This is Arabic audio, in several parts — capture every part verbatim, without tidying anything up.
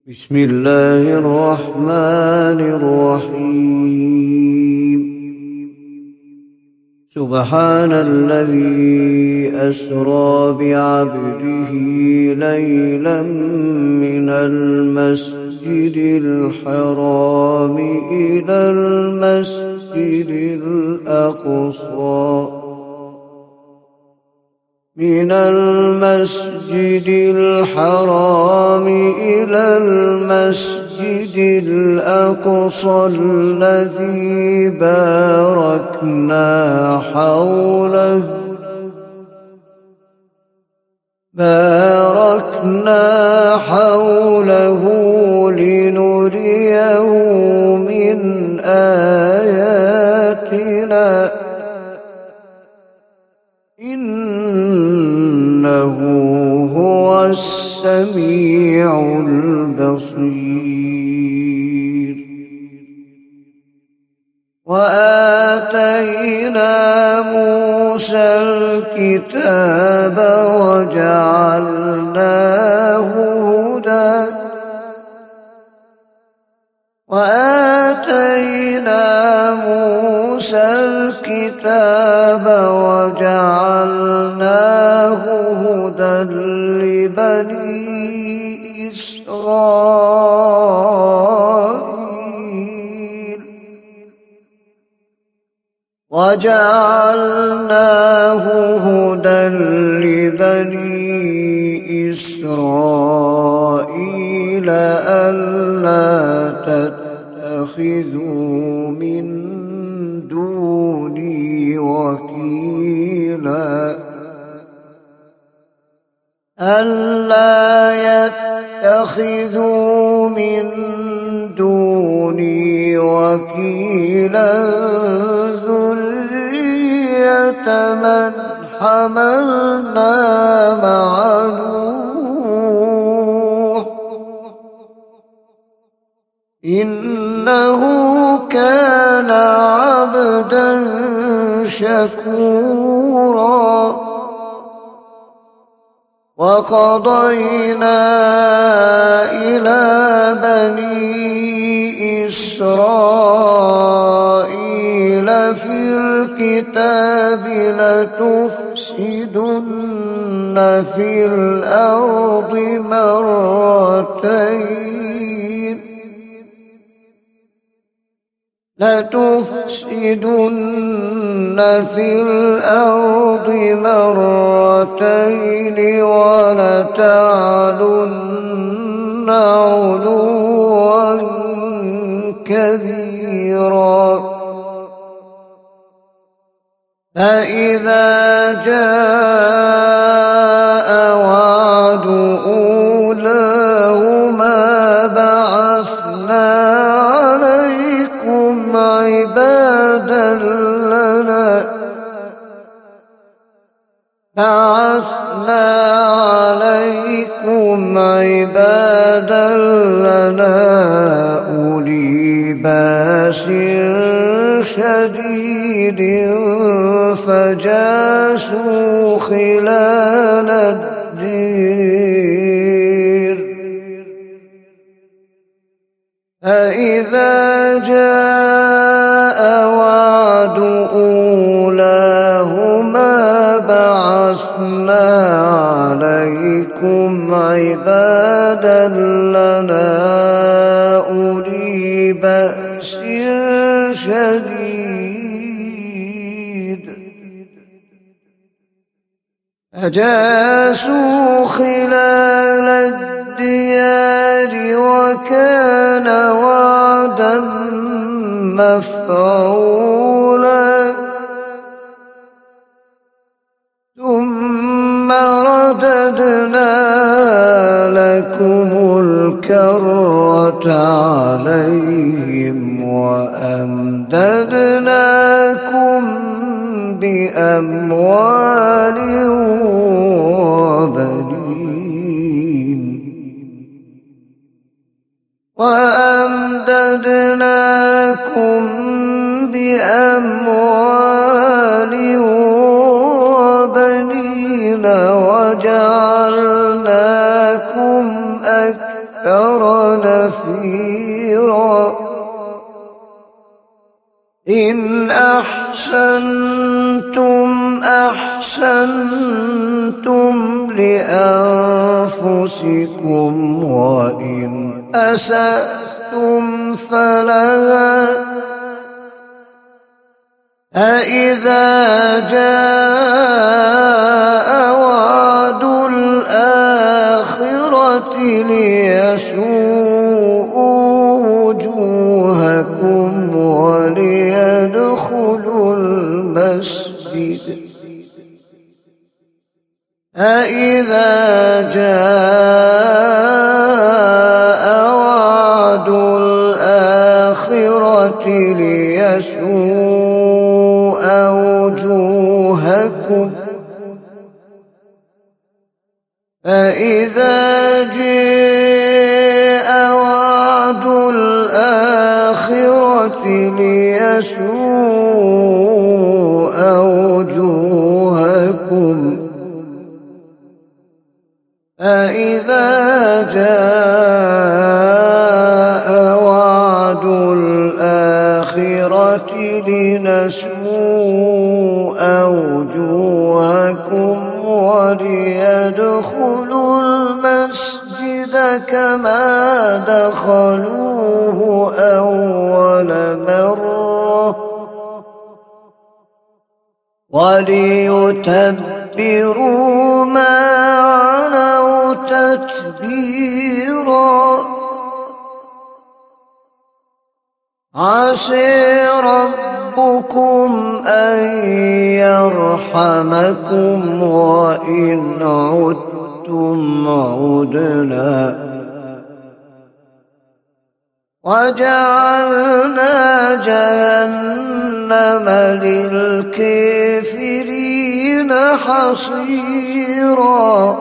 بسم الله الرحمن الرحيم. سبحان الذي أسرى بعبده ليلا من المسجد الحرام إلى المسجد الأقصى من المسجد الحرام إلى المسجد الأقصى الذي باركنا حوله باركنا حوله لنريه من آياتنا إنه هو السميع البصير. وآتينا موسى الكتاب وجعلناه هدى وآتينا موسى الكتاب وجعلناه هدى لبني إسرائيل وجعلناه هدى لبني إسرائيل ألا تتخذوا من دوني وكيلا ألا يتخذوا من دوني وكيلا ذرية من حملنا مع نوح إنه كان عبدا شكورا. وقضينا إلى بني إسرائيل في الكتاب لتفسدن في الأرض مرتين لتفسدن في الأرض مرتين ولتعلن علوا كبيرا. فإذا جاء وعد أولاهما بعثنا عليكم عبادا لنا بعثنا عليكم عبادا لنا أولي بأس شديد فجاسوا خلال الدير. فإذا جاء وعد أولاهما بعثنا عليكم عبادا لنا أولي بأس شديد فجاسوا خلال الديار وكان وعدا مفعولا. ثم رددنا لكم الكرة عليهم وأمددناكم بأموال وبنين وأمددناكم بأموال وبنين وجعلناكم أكثر ونفيرا إن أحسنتم أحسنتم لأنفسكم وإن أسأتم فلها أإذا جاء وعد الآخرة ليسوءوا وجوهكم وليدخلوا المسجد أإذا جاء وعد الآخرة ليسوء وجوهكم فإذا جاء وعد الآخرة ليسوء وجوهكم فإذا جاء وعد الآخرة لنسوء وجوهكم وليدخلوا المسجد كما دخلوه أول مرة وليتبروا ما علوا تتبيرا عسى ربكم أن يرحمكم وإن عدتم عدنا وجعلنا جهنم للكافرين حصيرا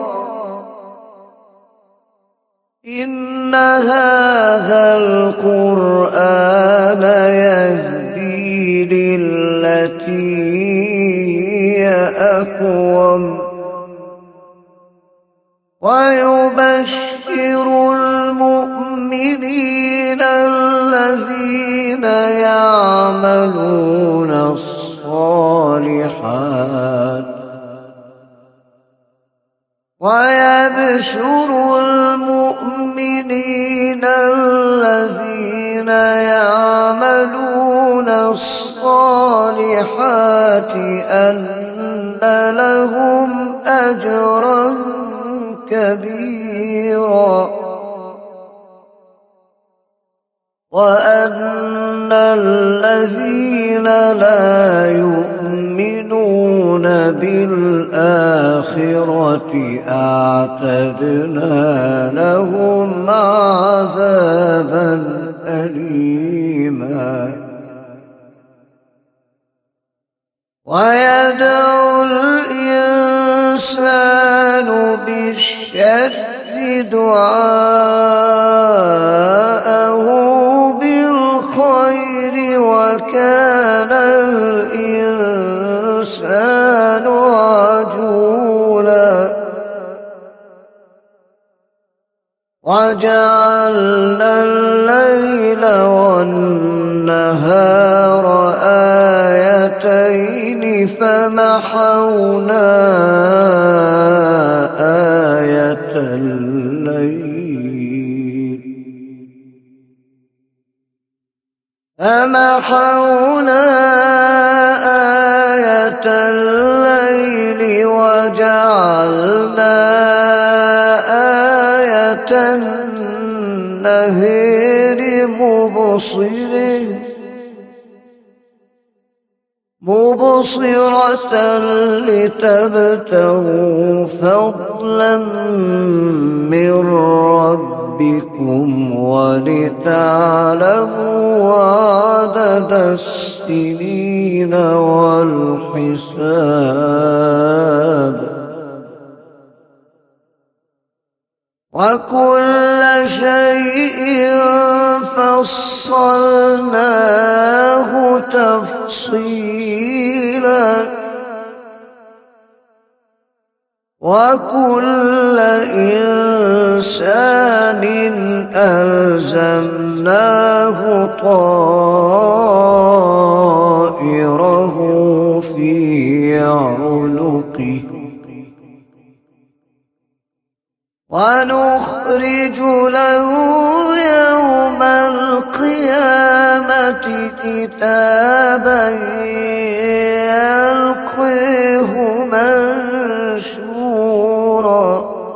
إن هذا القرآن يهدي للتي هي أقوم ويبشر المؤمنين الذين يعملون الصالحات ويبشر المؤمنين الذين يعملون الصالحات أن لهم أجرا كبيرا وأن الذين لا يؤمنون بالآخرة أعتدنا لهم عذابا أليما ويدعو الإنسان بالشر دعاءه بالخير وكان الإنسان عجولا وجعلنا الليل والنهار آيتين فمحونا آية الليل فمحونا آية الليل وجعلنا آية النهار مبصرة مبصرة لتبتغوا فضلا من ربكم ولتعلموا عدد السنين والحساب وكل شيء فصلناه تفصيلا وكل إنسان ألزمناه طائره في عنقه ونخرج له يوم القيامة كتابا يلقيه منشورا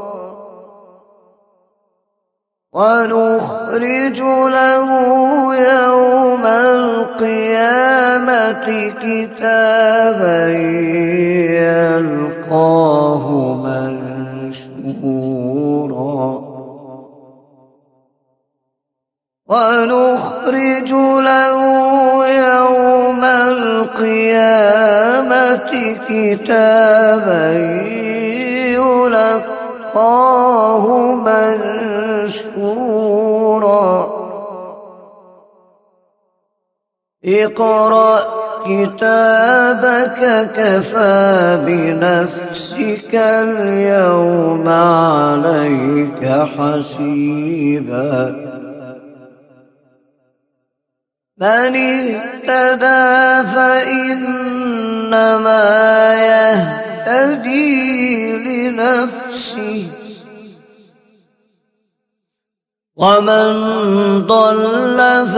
ونخرج له يوم القيامة كتابا يلقاه منشورا ونخرج له يوم القيامة كتابا يلقاه منشورا اقرأ كتابك كفى بنفسك اليوم عليك حسيبا من اهتدى فإنما يهتدي لنفسه ومن ضل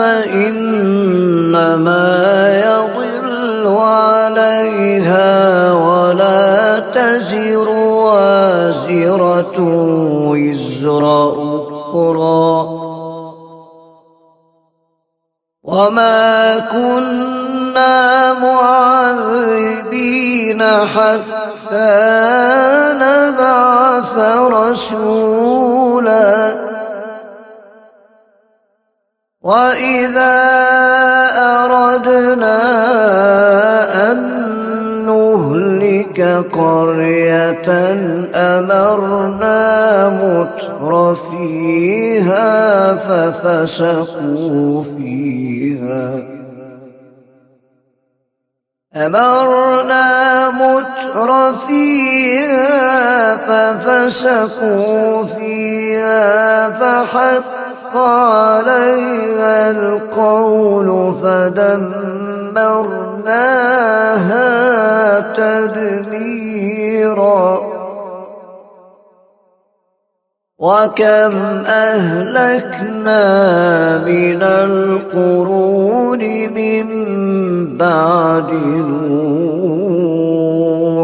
فإنما يضل عليها ولا تزر وازرة وزر أخرى وما كنا معذبين حتى نبعث رسولا وإذا أردنا أن نهلك قرية أمرنا متر فيها ففسقوا فيها أمرنا متر فيها ففسقوا فيها فحق عليها القول فدمرناها تدميرا وكم أهلكنا من القرون من بعد نوح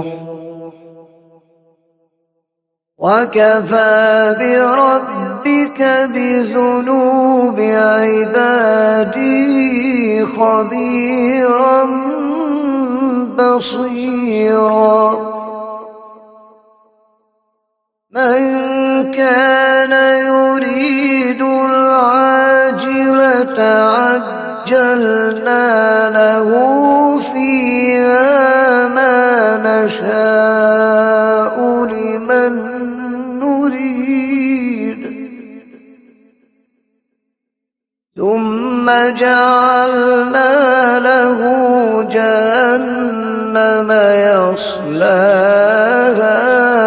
وكفى بربك بذنوب عباده خبيرا بصيرا من كان يريد العاجلة عجلنا له فيها ما نشاء لمن نريد ثم جعلنا له جهنم يصلاها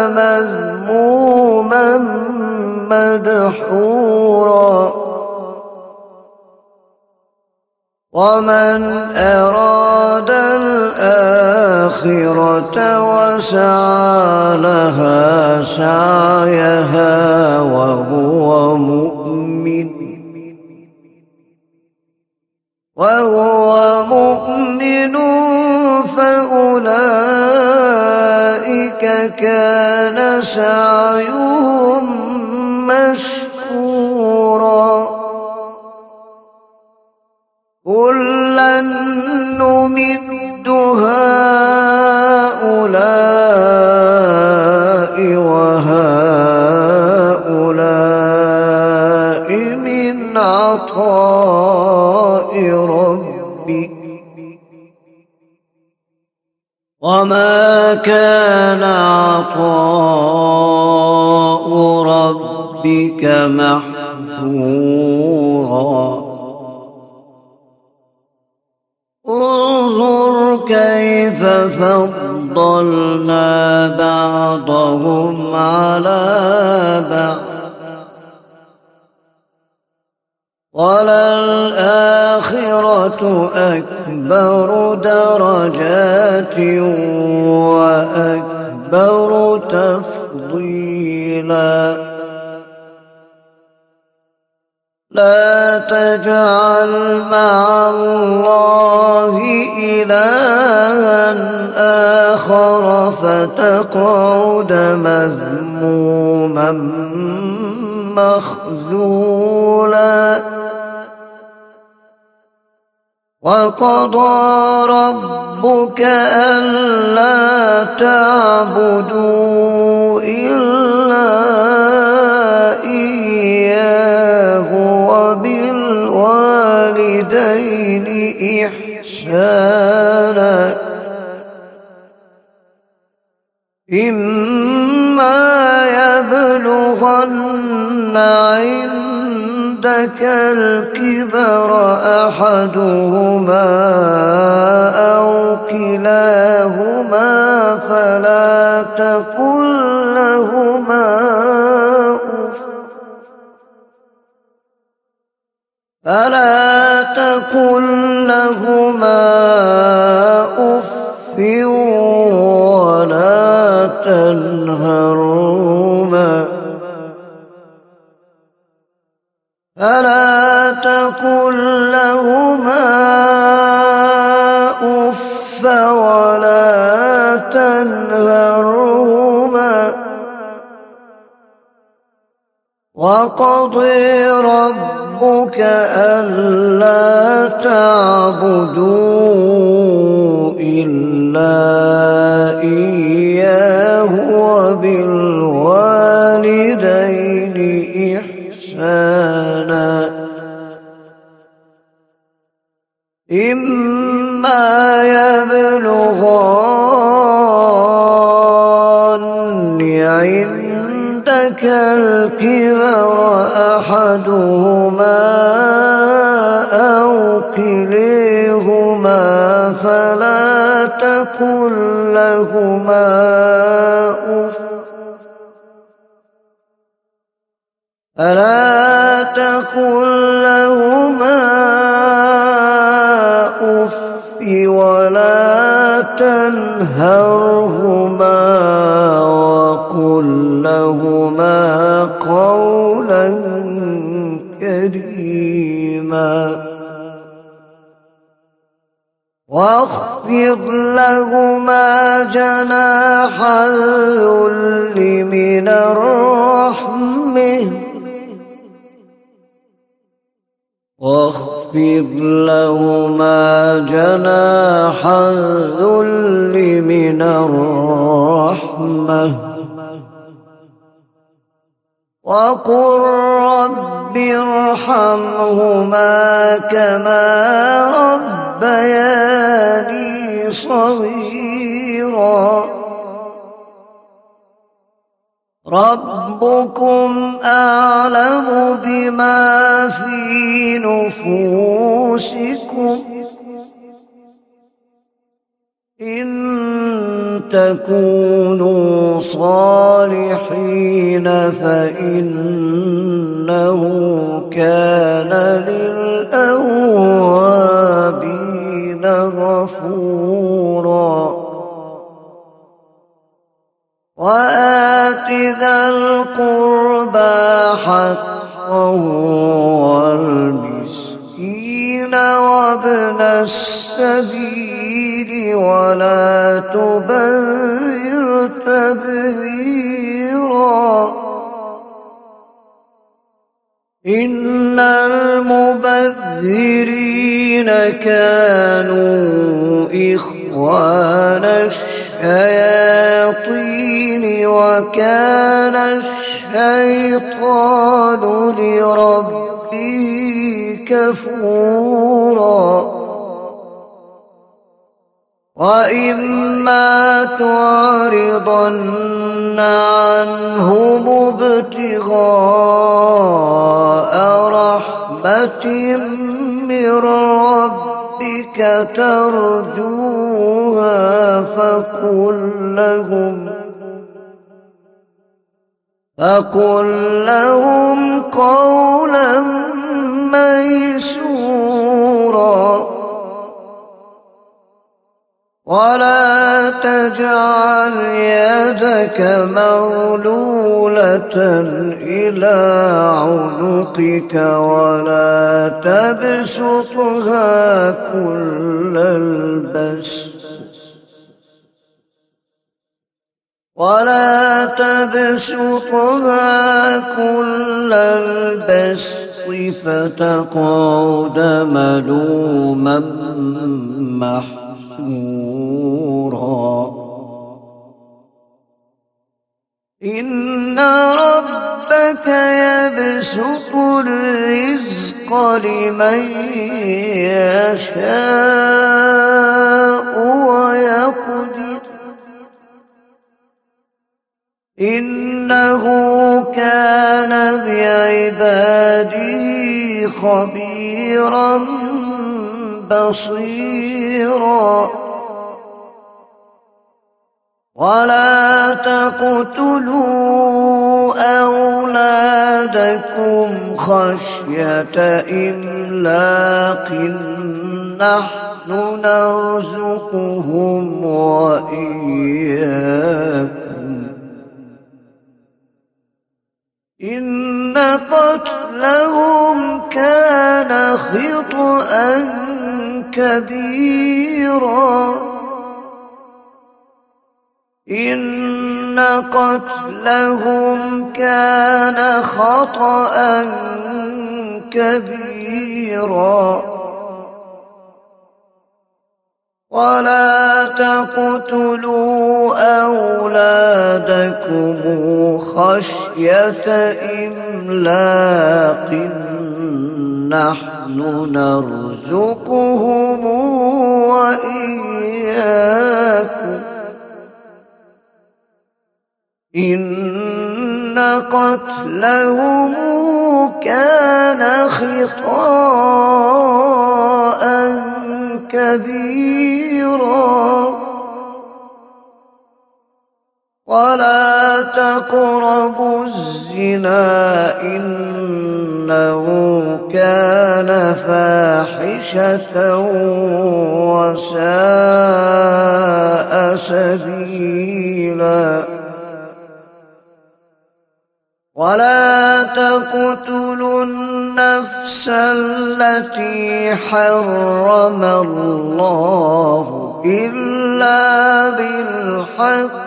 مذموما مدحورا ومن أراد الآخرة وسعى لها سعيها وهو مؤمن وهو مؤمن فأولئك كان سعيهم مشكورا كلا نمد هؤلاء وهؤلاء من عطاء ربك وما كان عطاء ربك محظورا انظر كيف فضل فضلنا بعضهم على بعض وللآخرة أكبر درجات وأكبر تفضيلا لا تجعل مع الله إلها آخر فتقعد مذموما مخذولا وقضى ربك ألا تعبدوا إلا إياه وبالوالدين إحسانا إما يبلغن عندك الكبر أحدهما أو كلاهما فلا تقل لهما أف فلا تقل لهما أف ولا تنهرهما فلا تقل لهما أف ولا تنهرهما وقضى ربك ألا تعبدوا إلا إياه وبالوالدين إحسانا إما يبلغن عندك الكبر أحدهما أو كليهما فلا تقل لهما أف فلا تقل لهما أف ولا تنهرهما وقل لهما قولا كريما واخفض لهما جناح الذل من الرحمة واخفض لهما جناح الذل من الرحمة وقل رب ارحمهما كما ربياني صغيرا ربكم أعلم بما في نفوسكم إن تكونوا صالحين فإنه كان للأوابين غفورا وآت ذا القربى حقه والمسكين وابن السبيل ولا تبذر تبذيرا إن المبذرين كانوا إخوان الشياطين وكان الشيطان لربه كفورا وإما تعرضن عنهم ابتغاء رحمة من ربك ترجوها فقل لهم فقل لهم قولا ميسورا ولا تجعل يدك مغلولة إلى عنقك ولا تبسطها كل البسط ولا تبسطها كل البسط فتقعد ملوما محسورا إن ربك يبسط الرزق لمن يشاء ويقدر إنه كان بعباده خبيرا بصيرا ولا تقتلوا أولادكم خشية إملاق نحن نرزقهم وإياكم إن قتلهم كان خطأ كبيرا إن قتلهم كان خطأ كبيرا ولا تقتلوا أولادكم خشية إملاق نحن نرزقهم وإياكم إن قتلهم كان خطأ كبيرا ولا تقربوا الزنا إنه كان فاحشة وساء سبيلا ولا تقتلوا النفس التي حرم الله إلا بالحق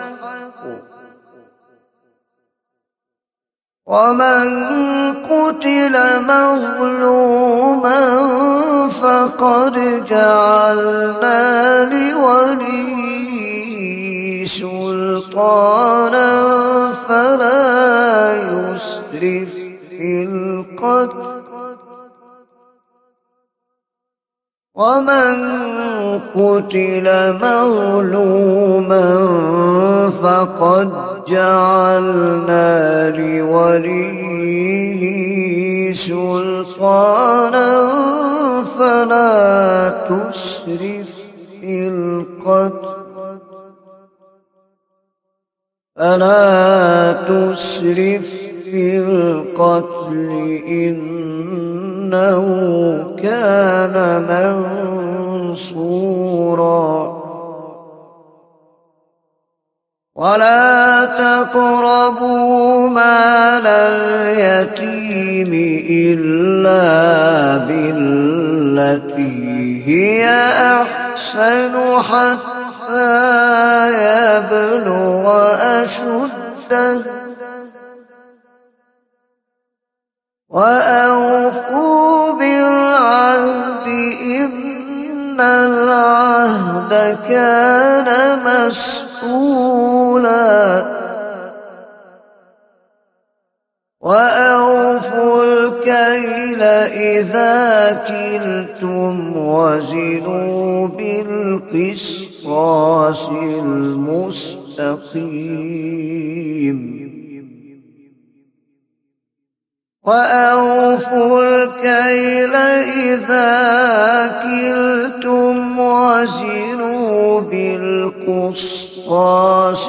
ومن قتل مظلوما فقد جعلنا لوليه سلطانا فلا يسرف في القتل ومن قتل مظلوما فقد جعلنا لوليه سلطانا فلا تسرف في القتل فلا تسرف في القتل إنه كان منصورا ولا تقربوا مال اليتيم إلا بالتي هي أحسن حتى يبلغ أشده وأوفوا بالعهد إن العهد كان مسؤولا وأوفوا الكيل إذا كلتم وزنوا بالقسطاس المستقيم وأوفوا الكيل إذا كلتم وزنوا بالقسطاس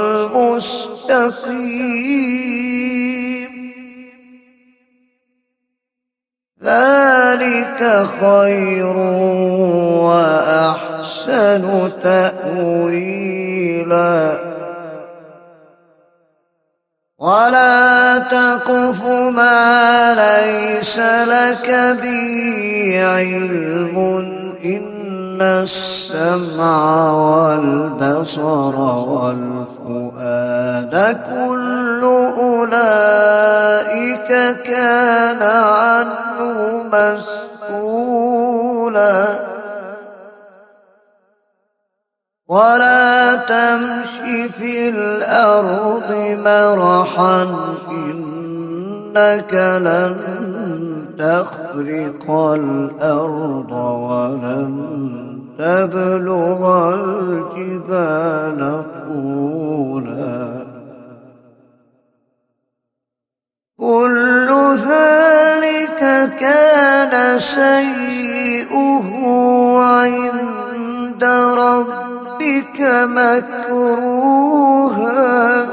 المستقيم ذلك خير وأحسن تأويلا ولا تقف ما ليس لك به علم إن السمع والبصر والفؤاد كل أولئك كان عنه مسؤولا ولا تمش في الأرض مرحا إنك لن تخرق الأرض ولن تبلغ الجبال طولا كل ذلك كان سيئه عند ربك مكروها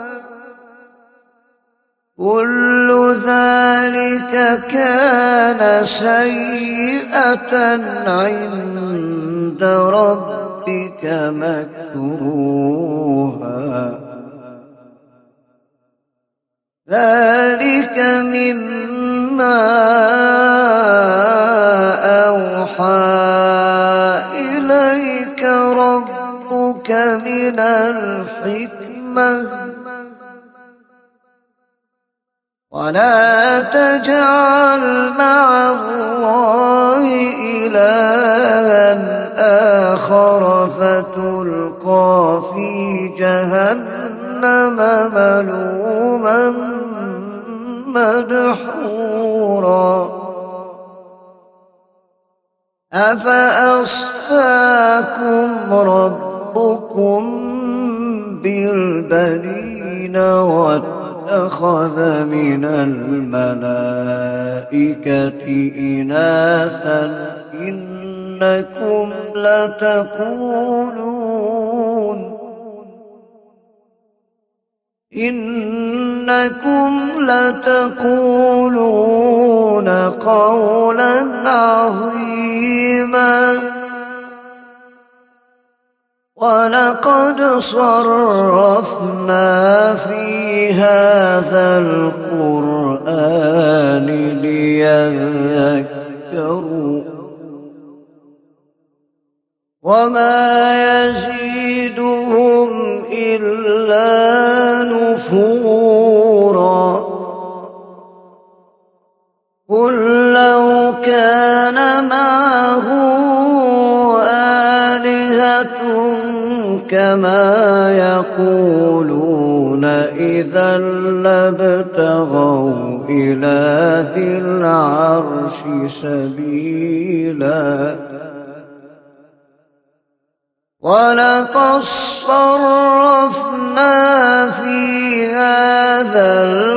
كل ذلك كان سيئة عند ربك مكروها ذلك مما أوحى إليك ربك من الحكمة ولا تجعل مع الله إلها آخر فتلقى في جهنم ملوما مدحورا أفأصفاكم ربكم بالبنين واتخذ من الملائكة إناثا إنكم لتقولون إنكم لتقولون قولا عظيما ولقد صرفنا في هذا القرآن ليذكروا وما يزيدهم إلا نفورا قل لو كان معه آلهة كما يقولون إذا لابتغوا إلى ذي العرش سبيلا ولقد صرفنا في هذا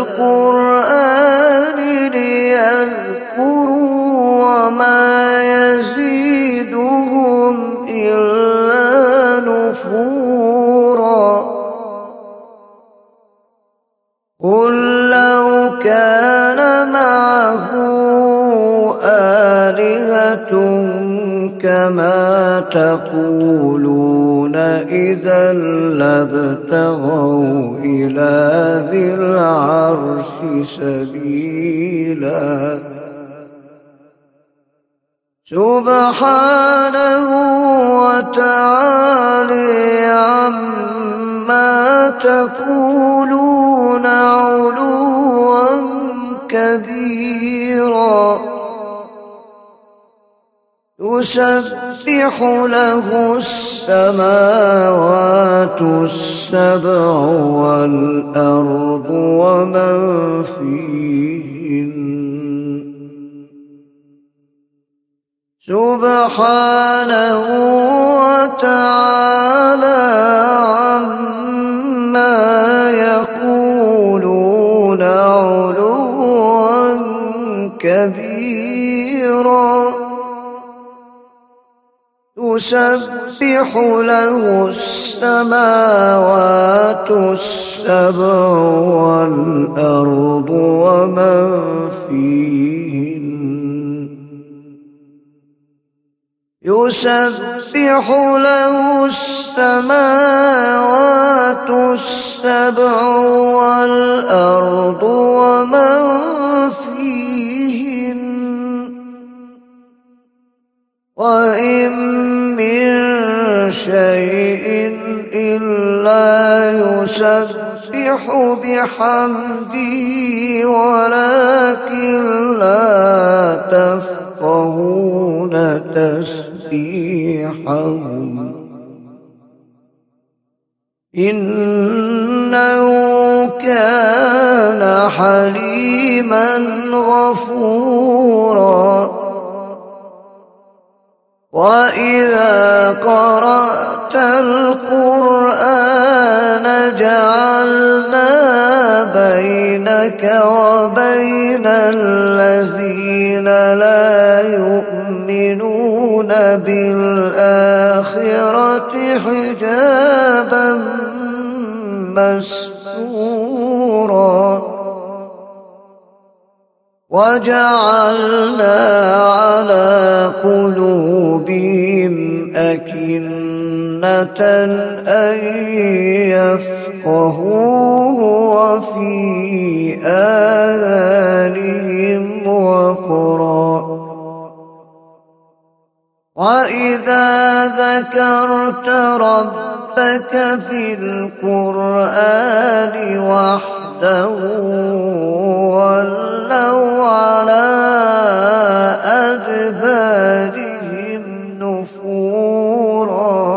القرآن ليذكروا وما يزيدهم إلا نفورا قل لو كان معه آلهة كما تقولون إذا لابتغوا إلى ذي العرش سبيلا سبحانه وتعالى عما تقولون علوا كبيرا تسبح له السماوات السبع والأرض ومن فيهن سبحانه وتعالى عما يقولون علوا تسبح له السماوات السبع والأرض ومن فيهن يسبح له السماوات السبع والأرض ومن فيهن وإن من شيء إلا يسبح بحمده ولكن لا تفقهون تسبيحهم إنه كان حليما غفورا وإذا قرأت القرآن جعلنا بينك وبين الذين لا يؤمنون بالآخرة حجابا مستورا وجعلنا على قلوبهم أكنة أن يفقهوه وفي آذانهم وقرا وإذا ذكرت ربك في القرآن وحده ولوا على أدبارهم نفورا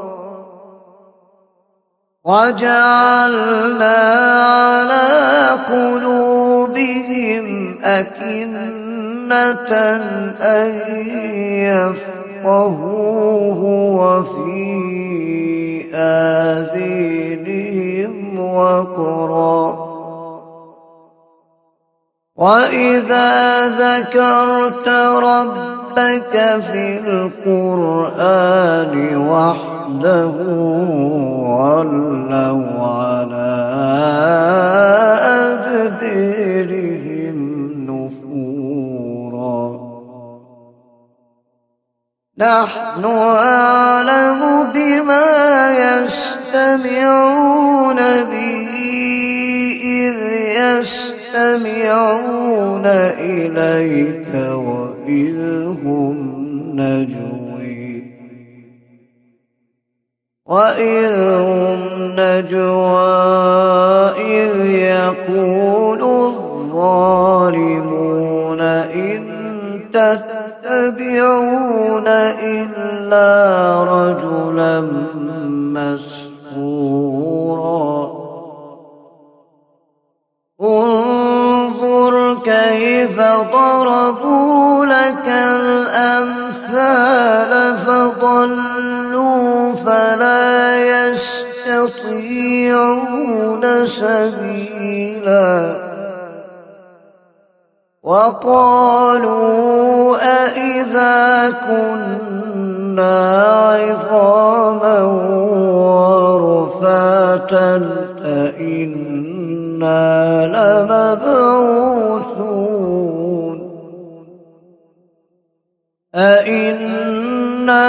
وجعلنا على قلوبهم أكنة أن يفقهوه وفي آذانهم وقرا وإذا ذكرت ربك في القرآن وحده ولوا على أدبارهم نفورا نحن أعلم بما يستمعون به إذ يستمعون إليك وإذ هم نجوي وإذ هم نجوى إذ يقول الظالمون إن تتبعون إلا رجلا مسحورا انظر كيف ضربوا لك الأمثال فضلوا فلا يستطيعون سبيلا وقالوا أإذا كنا عظاما ورفاتا أإنا لمبعوثون أإنا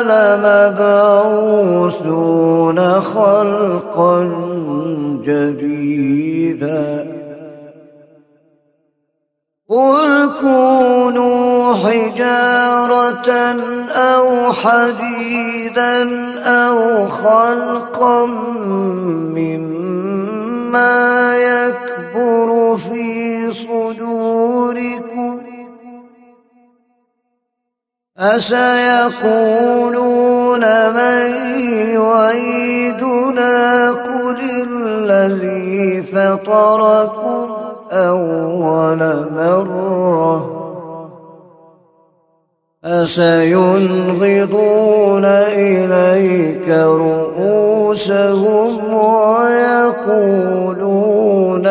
لمبعوثون خلقا جديدا قل كونوا حجارة أو حديدا أو خلقا مما يكبر في صدوركم فسيقولون من يعيدنا قل الذي فطركم أول مرة فسينغضون إليك رؤوسهم ويقولون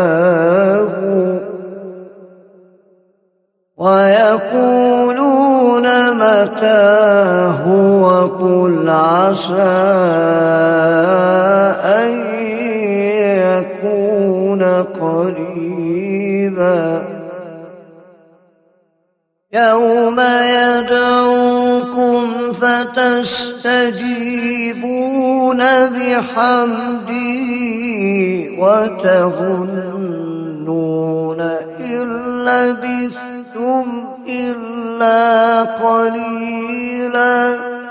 متاه ويقولون يسألون متى هو قل عسى أن يكون قريبا يوم يدعوكم فتستجيبون بحمده وتظنون إن لبثتم إلا قليلا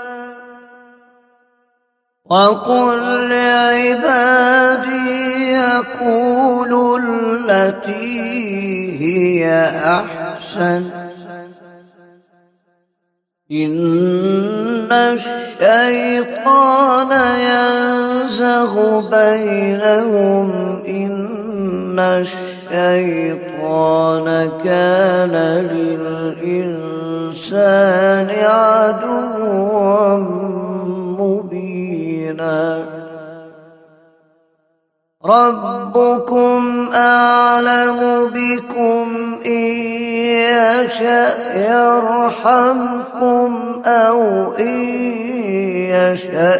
وقل لعبادي يقولوا التي هي أحسن إن الشيطان ينزغ بينهم إن الشيطان كان للإنسان عدوا مبينا ربكم أعلم بكم إن يشأ يرحمكم أو إن يشأ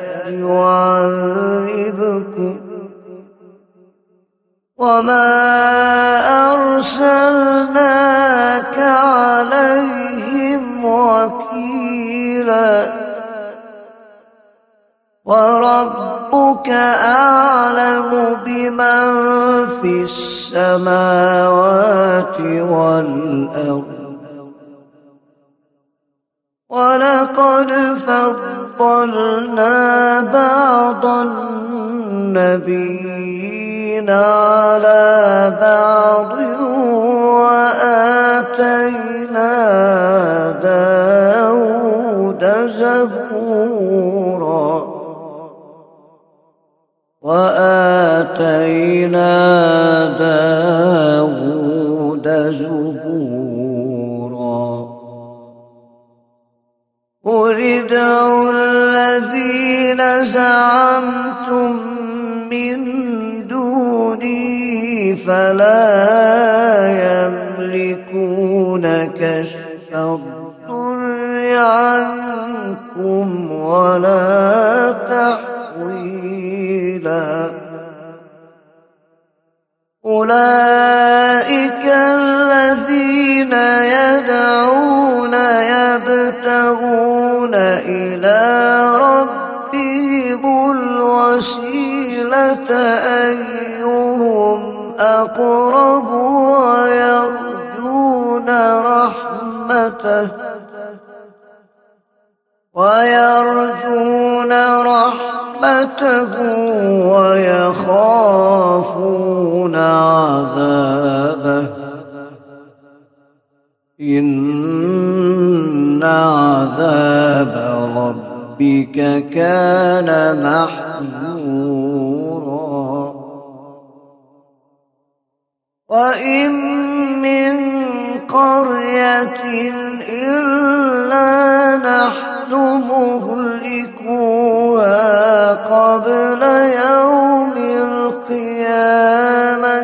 يعذبكم وما أرسلناك عليهم وكيلا وربك أعلم بمن في السماوات والأرض ولقد فضلنا بعض النبيين على بعض وآتينا داود زبورا وآتينا داود زبورا قل ادعوا الذين زعمتم من دوني فلا يملكون كشف الضر عنكم ولا تحويلا أولئك الذين يدعون يبتغون إلى ربهم الوسيلة أيهم أقرب ويرجون رحمته ويرجون رحمته ويخافون عذابه إن عذاب ربك كان محذورا وإن من قرية إلا نحن مهلكوها قبل يوم القيامة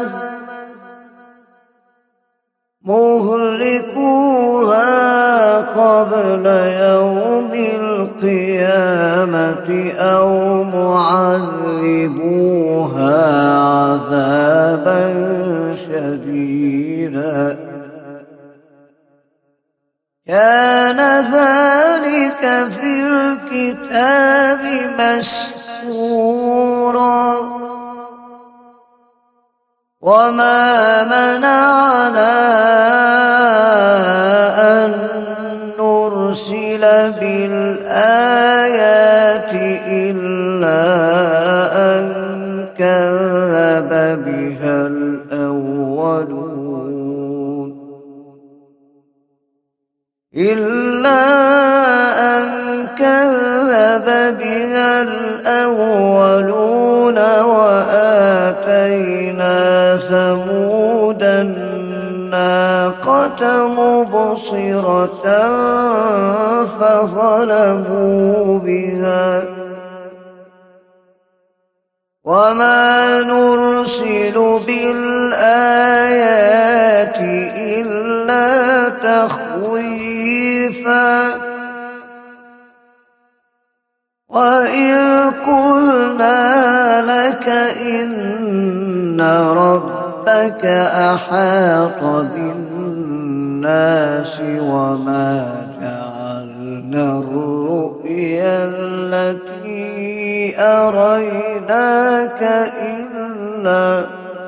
مهلكوها قبل يوم القيامة أو معذبوها عذابا شديدا كان ذلك في الكتاب مسطورا وما منعنا أن نرسل بالآيات إلا أن كذب بها الأولون إلا أن كذب بها الأولون وآتينا ثمود الناقة مبصرة فظلموا بها وما نرسل بالآيات إلا تخويفا حنيفا وإذ قلنا لك إن ربك أحاط بالناس وما جعلنا الرؤيا التي أريناك إلا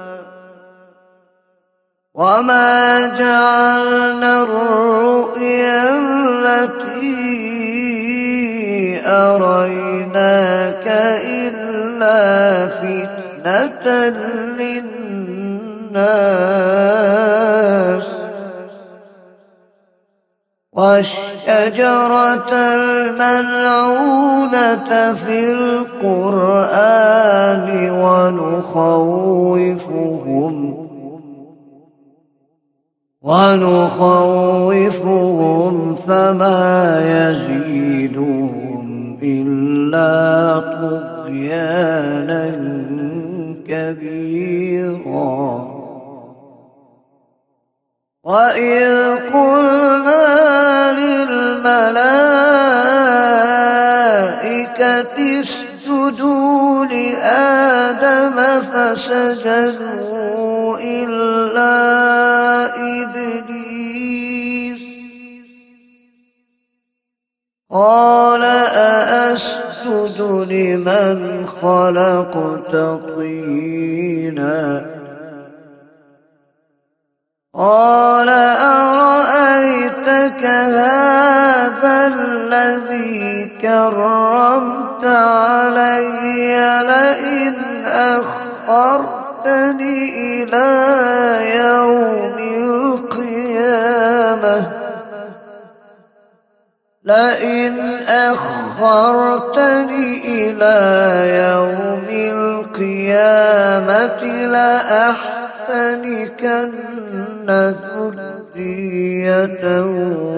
وما جعلنا الرؤيا التي أريناك إلا فتنة للناس والشجرة الملعونة في القرآن ونخوفهم ونخوفهم فما يزيدهم إلا طغيانا كبيرا وإذ قلنا للملائكة اسجدوا لآدم فسجدوا إلا إبليس قال أأسجد لمن خلقت طينا قال أرأيتك هذا الذي كرمت علي لئن أخرتني إلى يوم القيامة لئن أخرتني إلى يوم القيامة لأحتنكن ذريته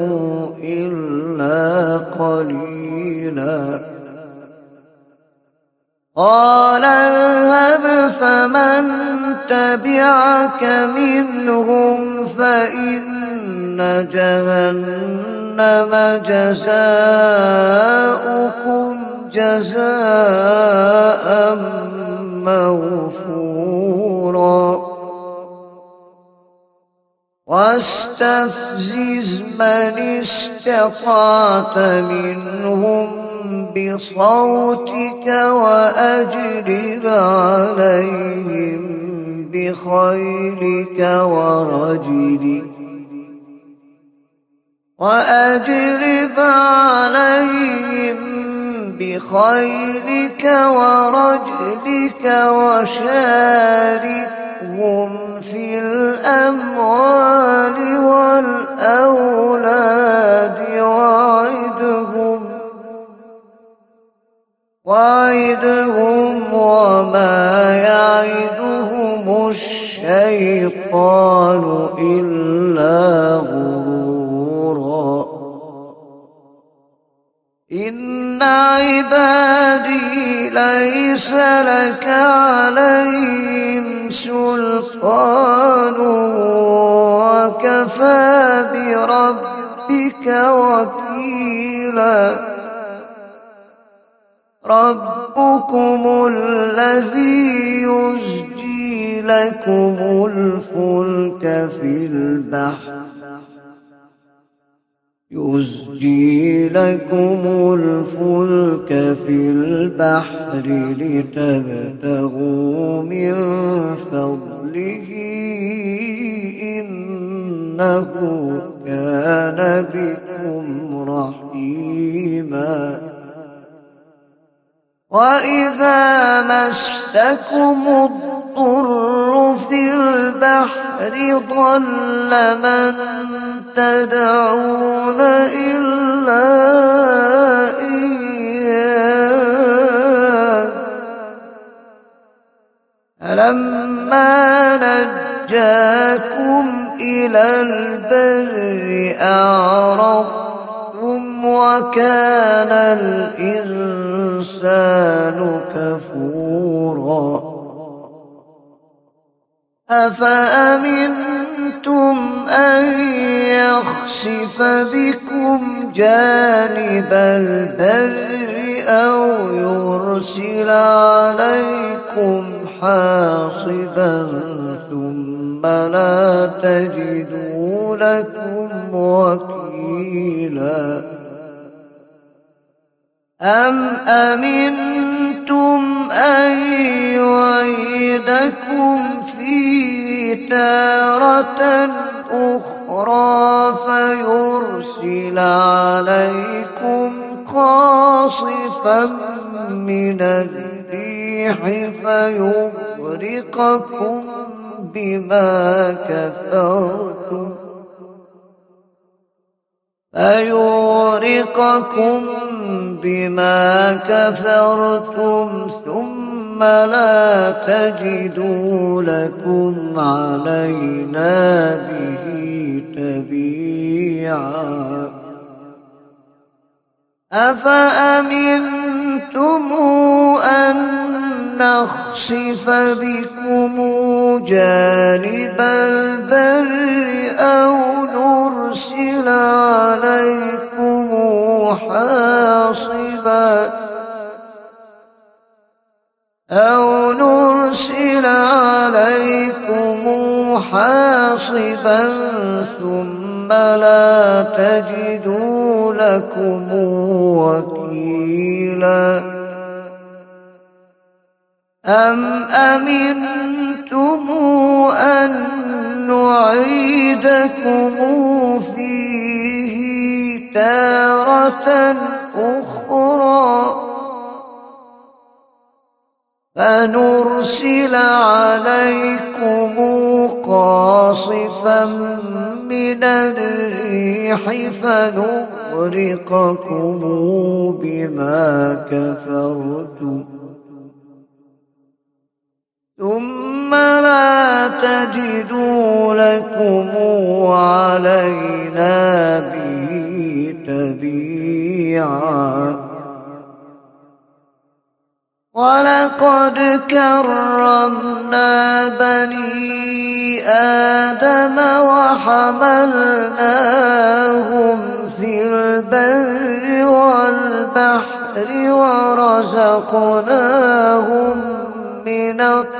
إلا قليلا قال اذهب فمن تبعك منهم فإن جهنم جزاؤكم جزاء موفورا واستفزز من استطعت منهم بصوتك وأجلب عليهم بخيلك ورجلك وأجلب عليهم بخيلك ورجلك وشاركهم في الأموال والأولاد وعدهم وعدهم وما يعدهم الشيطان إلا غرورا إن عبادي ليس لك عليهم سلطان وكفى بربك وكيلا ربكم الذي يزجي لكم الفلك في البحر يزجي لكم الفلك في البحر لتبتغوا من فضله إنه كان بكم رحيما وإذا مسكم الضر في البحر ضل من تدعون إلا إياه فلما نجاكم إلى البر أعرضتم وكان الإنسان كفورا أفأمنتم أأمنتم أن يخسف بكم جانب البر أو يرسل عليكم حاصبا ثم لا تجدوا لكم وكيلا أم أمنتم أن يعيدكم فيه تارة أخرى فيرسل عليكم قاصفا من الريح فيغرقكم بما كفرتم فيغرقكم بما كفرتم ثم لا تجدوا لكم علينا به تبيعا أفأمنتم أن نخسف بكم جانب البر أو نرسل عليكم حاصبا أو نرسل عليكم حاصبا ثم لا تجدوا لكم وكيلا أم أمنتم أن نعيدكم فيه تارة أخرى فنرسل عليكم قاصفا من الريح فنغرقكم بما كفرتم ثم لا تجدوا لكم علينا به تبيعا ولقد كرمنا بني آدم وحملناهم في البر والبحر ورزقناهم من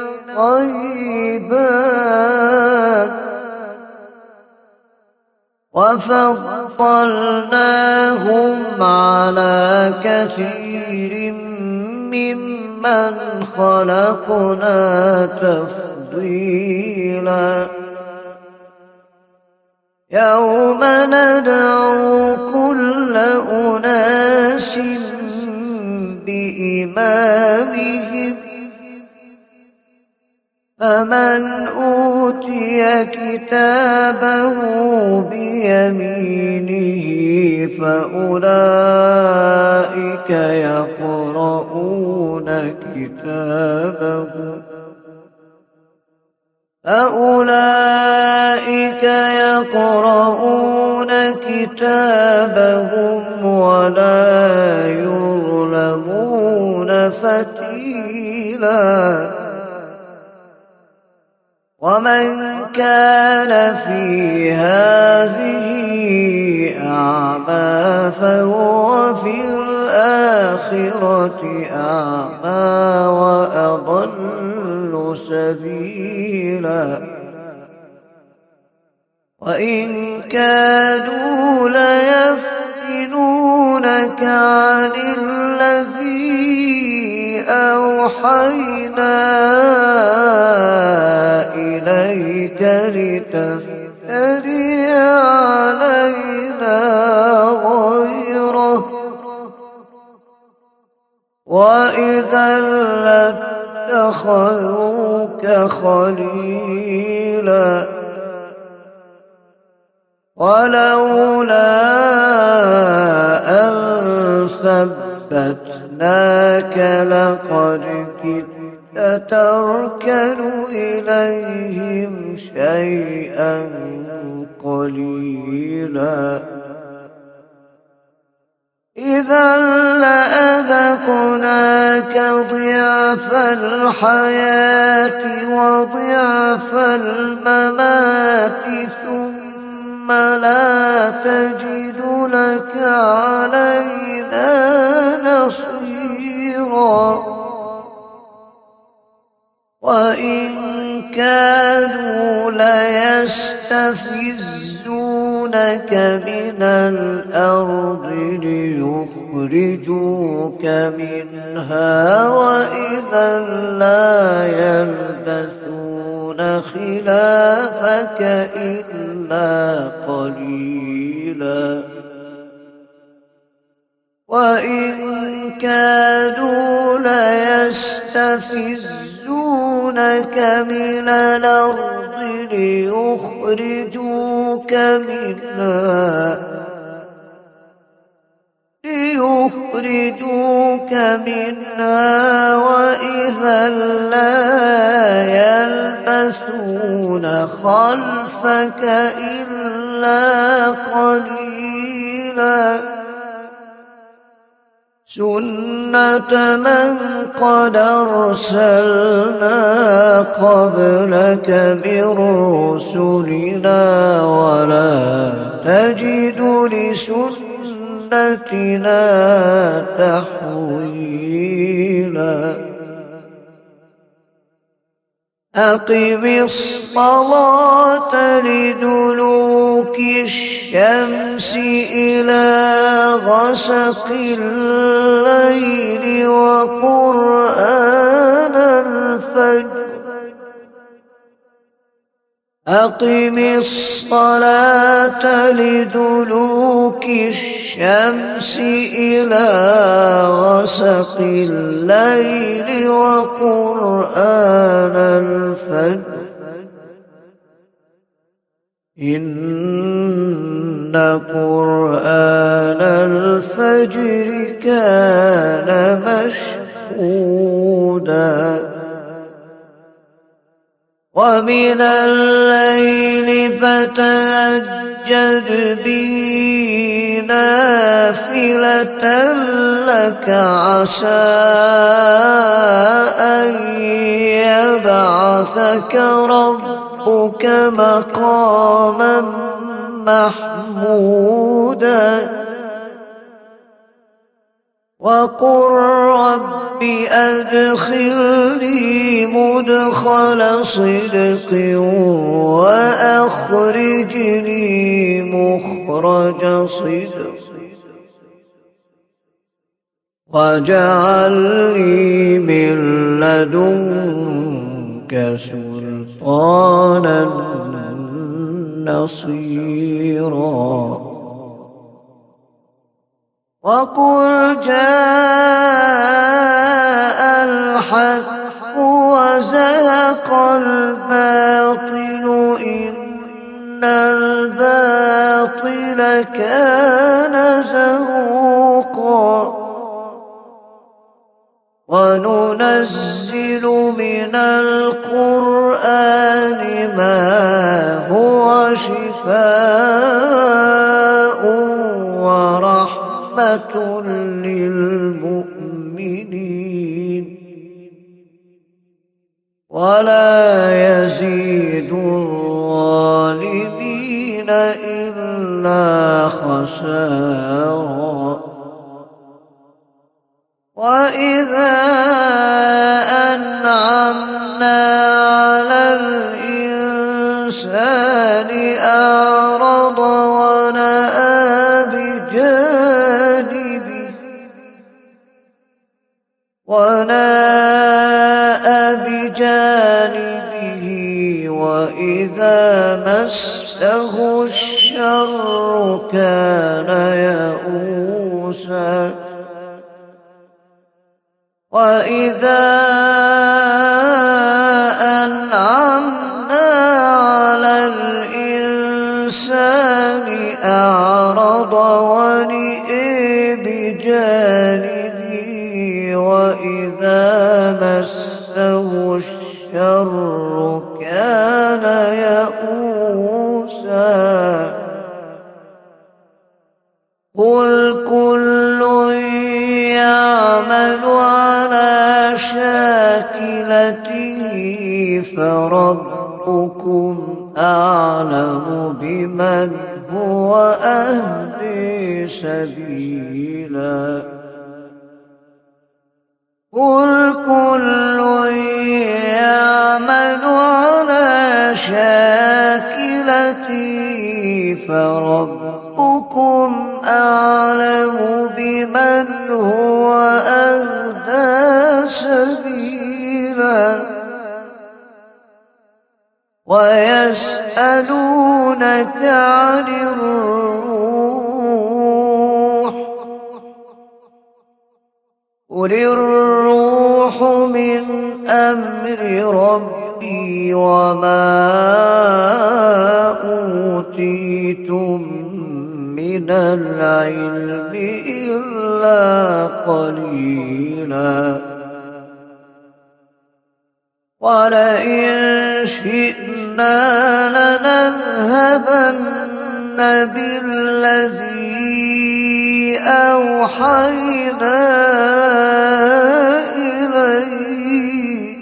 الطيبات وفضلناهم على كثير ممن خلقنا تفضيلا يوم ندعو كل أناس بإمامهم فمن أوتي كتابه بيمينه فأولئك يقرؤون كتابهم فأولئك يقرؤون كتابهم ولا يظلمون فتيلا ومن كان في هذه أعمى فهو في الآخرة أعمى وأضل سبيلا وإن كادوا ليفتنونك عن الذي أوحينا إليك لتفتري علينا غيره وإذا لاتخذوك خليلا ولولا أن ثبتناك لقد كدت تركن إليهم شيئا قليلا إذا لأذقناك ضعف الحياة وضعف الممات الأرض ليخرجوك منها وإذا لا يلبثون خلافك إلا قليلا وإن كادوا ليستفزونك من الأرض ليخرجوك منها ليخرجوك منها وإذا لا يلبثون خلفك إلا قليلا سنة من قد أرسلنا قبلك من رسلنا ولا تجد لسنتنا تحويلا أقم الصلاة لدلوك الشمس إلى غسق الليل وقرآن الفجر أقم الصلاة لدلوك الشمس إلى غسق الليل وقرآن الفجر إن قرآن الفجر كان مشهودا ومن الليل فتهجد به نافلة لك عسى أن يبعثك ربك مقاما محمودا وقل رب أدخلني مدخل صدق وأخرجني مخرج صدق واجعل لي من لدنك سلطانا نصيرا وقل جاء الحق وزهق الباطل إن الباطل كان زهوقا وننزل من القرآن ما هو شفاء ورحمة للمؤمنين ولا يزيد الظالمين إلا خسارا وإذا أنعمنا على الإنسان أعرض ونأى بجانبه وناء بجانبه وإذا مسه الشر كان يئوسا وإذا أنعمنا على الإنسان أعرض ونئ بجانبه وإذا مسه الشر كان يئوسا قل كل يعمل على شاكلته فربكم أعلم بمن هو أهدي سبيلا قل كل يعمل على شاكلته فربكم أعلم بمن هو أهدى سبيلا ويسألونك عن الروح قل الروح من أمر ربي وما أوتيتم من العلم إلا قليلا ولئن شئنا لنذهبن بالذي أوحينا إليك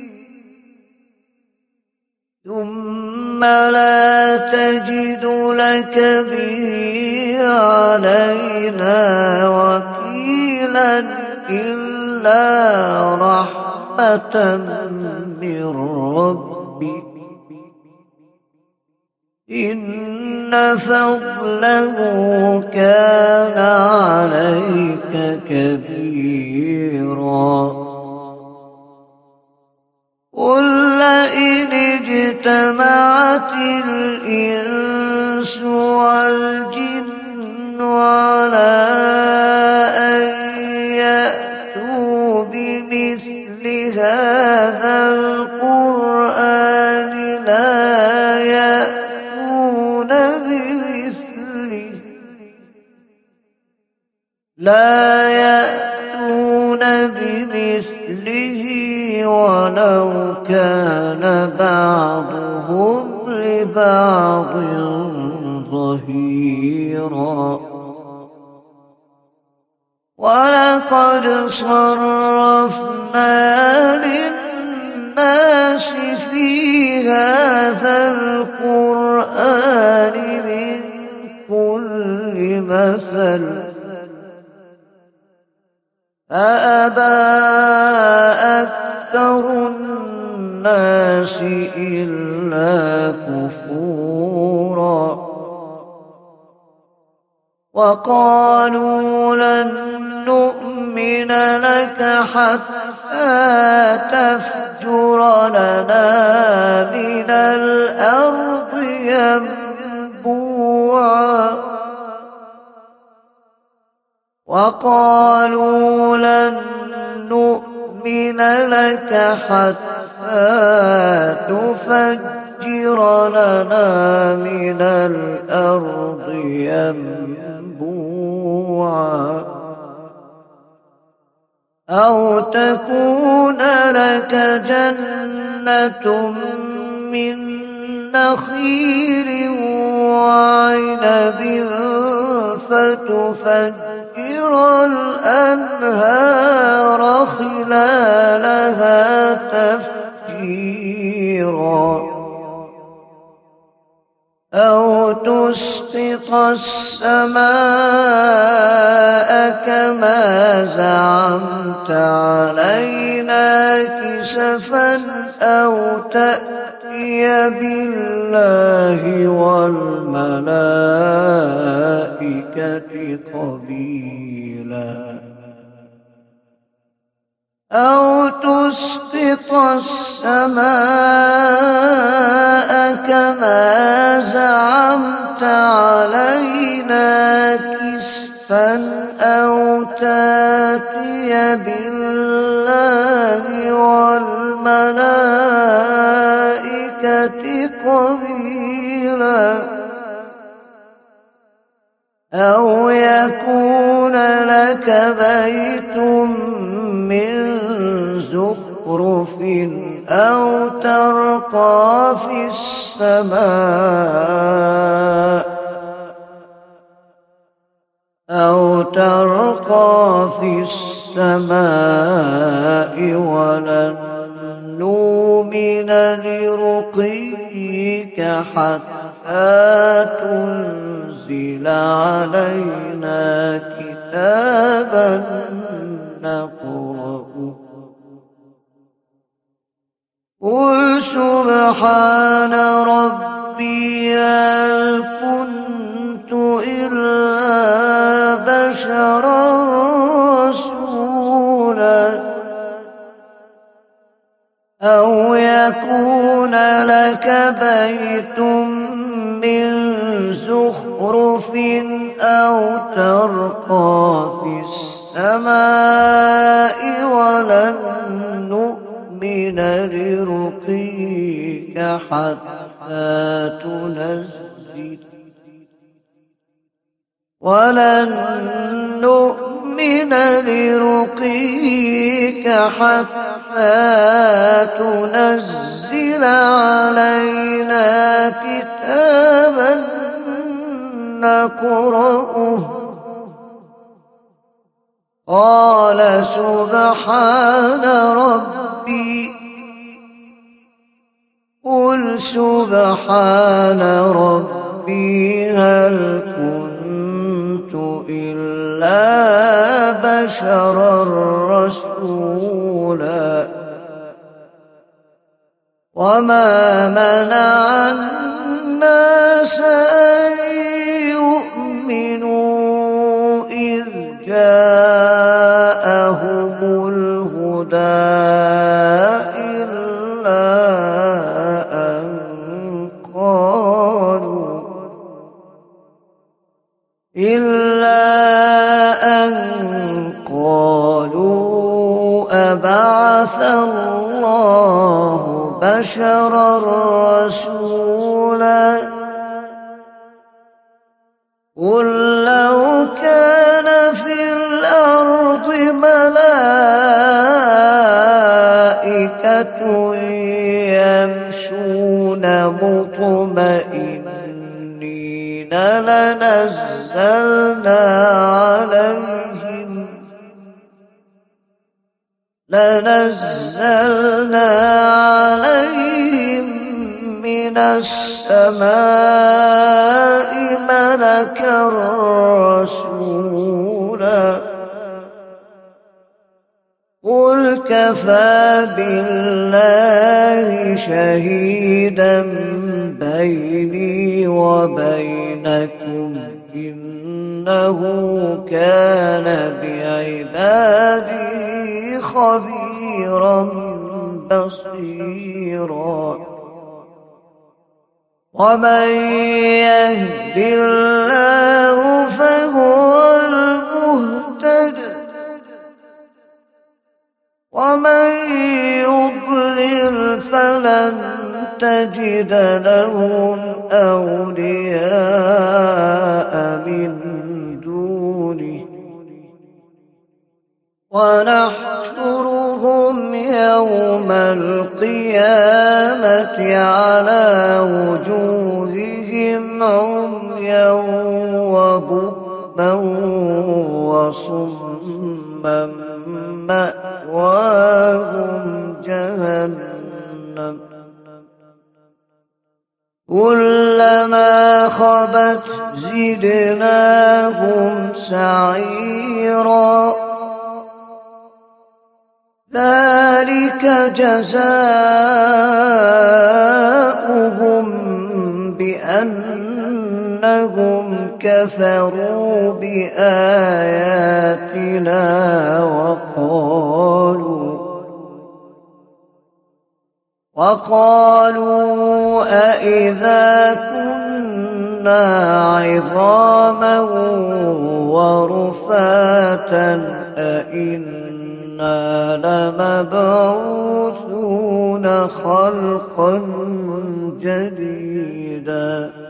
ثم لا تجد لك به علينا وكيلا إلا رحمة من ربك إن فضله كان عليك كبيرا قل لئن اجتمعت الإنس والجن على أن يأتوا بمثل هذا القرآن لا يأتون بمثله لا يأتون بمثله ولو كان بعضهم لبعض ظهيرا ولقد صرفنا للناس في هذا القرآن من كل مثل فأبى أكثر الناس إلا كفورا وقالوا لن نؤمن لك حتى تفجر لنا من الأرض ينبوعا وقالوا لن نؤمن لك حتى تفجر لنا من الأرض ينبوعا أو تكون لك جنة من نخيل وعنب فتفجر الأنهار خلالها تفجيرا أو تسقط السماء كما زعمت علينا كسفا أو تأتي بالله والملائكة قبيلا أو تسقط السماء كما زعمت علينا كسفا أو تأتي بالله والملائكة قبيلا أو يكون لك بيت من زخرف أو ترقى في السماء أو ترقى في السماء ولن نؤمن لرقيك حتى تنزل علينا كتابا نقرأه قل سبحان ربي هل كنت إلا بشرا رسولا أو يكون لك بيت من زخرف أو ترقى في السماء ولن نؤمن لرقيك حتى تنزل ولن نؤمن لرقيك حتى تنزل علينا كتابا نقرأه قال سبحان ربي قل سبحان ربي هل كنت إلا بشرا رسولا وما منع الناس أن يؤمنوا إذ جاءهم الهدى إلا أن قالوا إلا أن قالوا أبعث الله بشرا رسولا قل لو كان في الأرض ملائكة يمشون مطمئنين لنزلنا عليهم لنزلنا عليهم من السماء ملكا رسولا قل كفى بالله شهيدا بيني وبينكم إنه كان بعبادي خبيرا بصيرا ومن يهد الله فهو المهتد ومن يضلل فلن تجد لهم أولياء من دونه ونحشرهم يوم القيامة على وجوههم عميا وبكما وصما مأواهم جهنم كلما خبت زدناهم سعيرا ذلك جزاؤهم بأنهم كفروا بآياتنا وقالوا وقالوا أإذا كنا عظاما ورفاتا أإنا لمبعوثون خلقا جديدا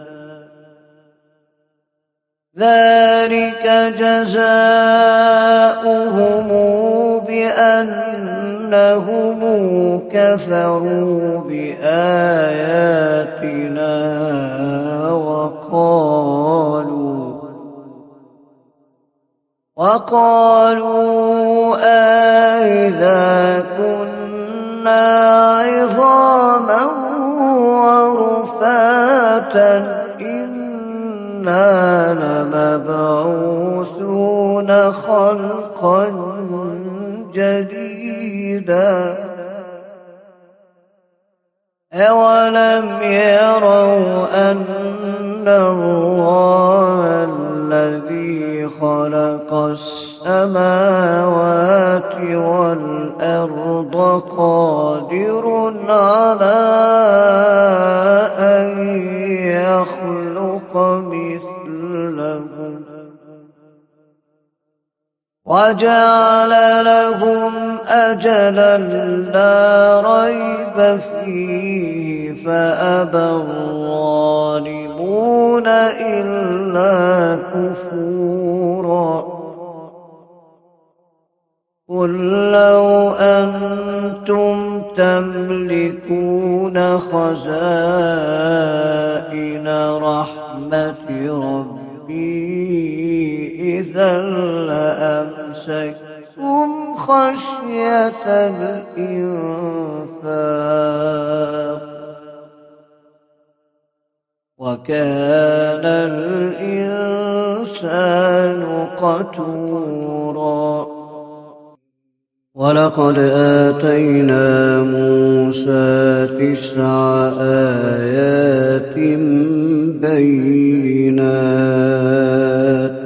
ذلك جزاؤهم بأنهم كفروا بآياتنا وقالوا وقالوا أإذا كنا عظاما ورفاتا إنا لمبعوثون خلقا جديدا أولم يروا أن الله الذي خلق خلق السماوات والأرض قادر على أن يخلق مثلهم وجعل لهم أجلا لا ريب فيه فأبى الظالمون إلا كفورا قل لو أنتم تملكون خزائن رحمة ربي إذا لأمسكتم خشية الإنفاق وكان الإنسان قتورا ولقد آتينا موسى تسع آيات بينات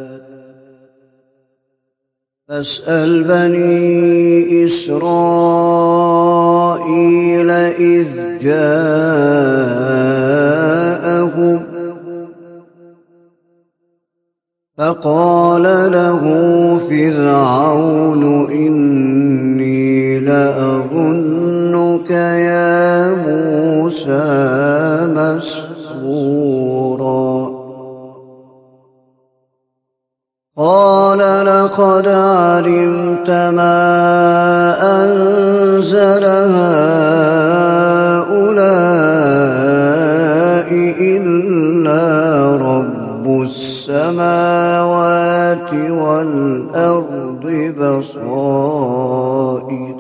فاسأل بني إسرائيل إذ جاءهم فقال له فرعون إني لأظنك يا موسى مسحورا قال لقد علمت ما أنزل هؤلاء إلا رب السماوات والأرض بصائر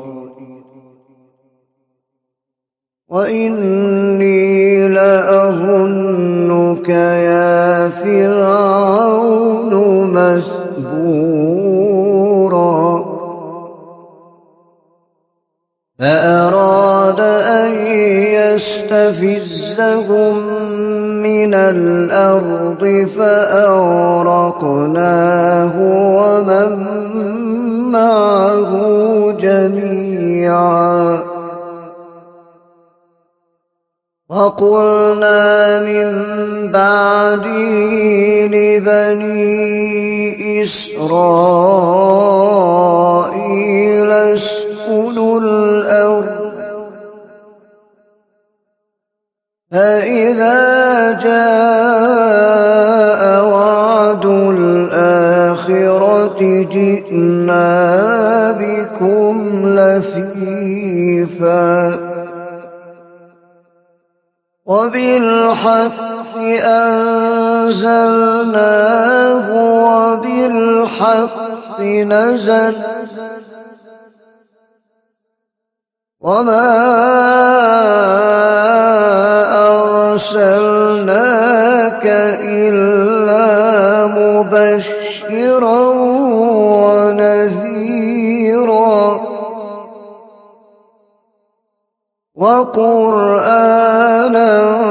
وإني لأظنك يا فرعون مثبورا فأراد أن يستفزهم من الأرض فأغرقناه ومن معه جميعا وقلنا من بعده لبني إسرائيل اسكنوا الأرض فإذا جاء وعد الآخرة جئنا بكم لفيفا وبالحق أنزلناه وبالحق نزل وما أرسلناك إلا مبشرا ونذيرا وقرآنا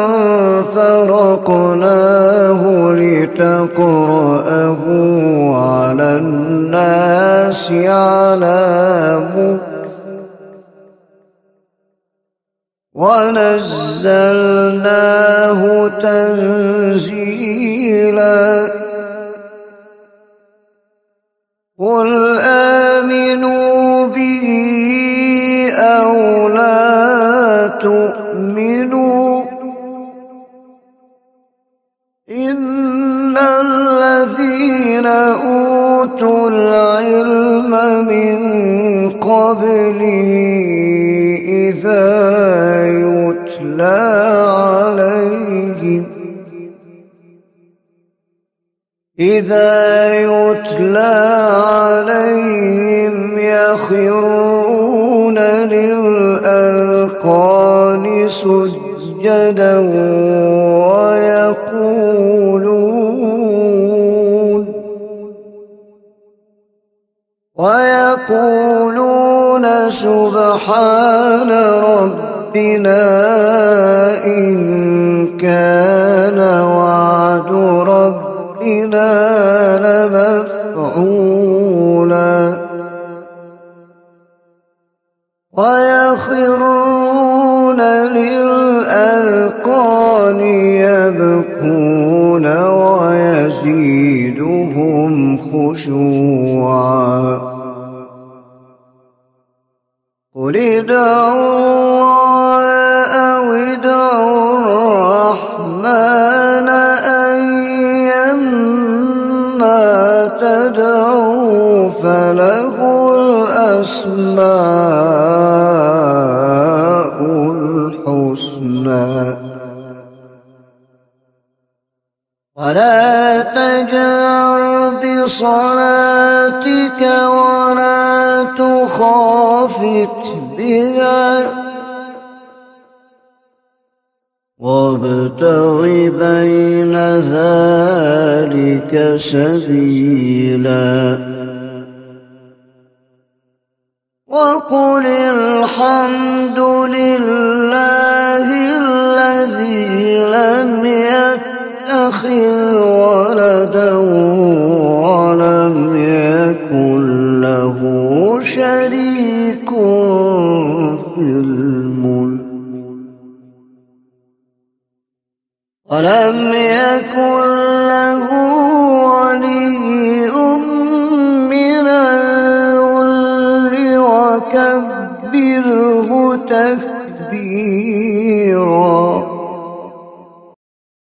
فرقناه لتقرأه على الناس على مكث ونزلناه تنزيلا قل آمنوا به أو لا تؤمنوا إن الذين أوتوا العلم من قبله إذا يتلى عليهم إذا يتلى عليهم يخرون للأذقان سجدا ويقولون ويقولون سبحان ربنا إن كان وعد ربنا لمفعولا مفعولا ويخرون للأذقان يبكون ويزيدهم خشوعا قل ادعوا الله أو ادعوا الرحمن أيما تدعوا فله الأسماء الحسنى ولا تجهر بصلاتك ولا تخافت بها وابتغ بين ذلك سبيلا وقل الحمد لله الذي لم يتخذ ولدا ولم يكن له شريك في الملك ولا